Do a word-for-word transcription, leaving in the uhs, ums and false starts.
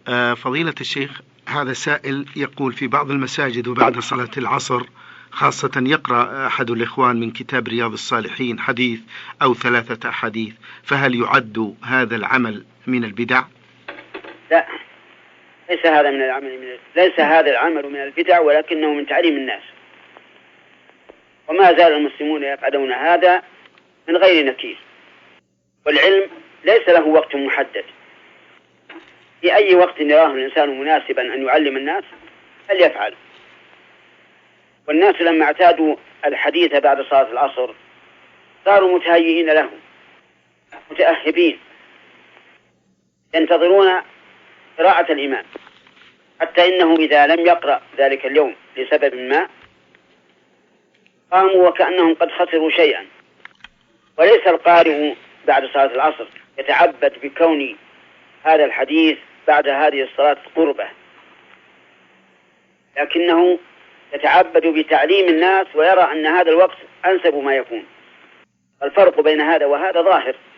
آه، فضيلة الشيخ، هذا سائل يقول في بعض المساجد وبعد صلاة العصر خاصة يقرأ أحد الإخوان من كتاب رياض الصالحين حديث أو ثلاثة أحاديث، فهل يعد هذا العمل من البدع؟ لا، ليس هذا من العمل من ليس هذا العمل من البدع، ولكنه من تعليم الناس، وما زال المسلمون يفعلون هذا من غير نكير. والعلم ليس له وقت محدد، في أي وقت يراه الإنسان مناسبا أن يعلم الناس فليفعل. والناس لما اعتادوا الحديث بعد صلاة العصر صاروا متهيئين له، متأهبين ينتظرون قراءة الإمام، حتى إنه إذا لم يقرأ ذلك اليوم لسبب ما قاموا وكأنهم قد خسروا شيئا. وليس القارئ بعد صلاة العصر يتعبد بكون هذا الحديث بعد هذه الصلاة قربة، لكنه يتعبد بتعليم الناس ويرى أن هذا الوقت أنسب ما يكون. الفرق بين هذا وهذا ظاهر.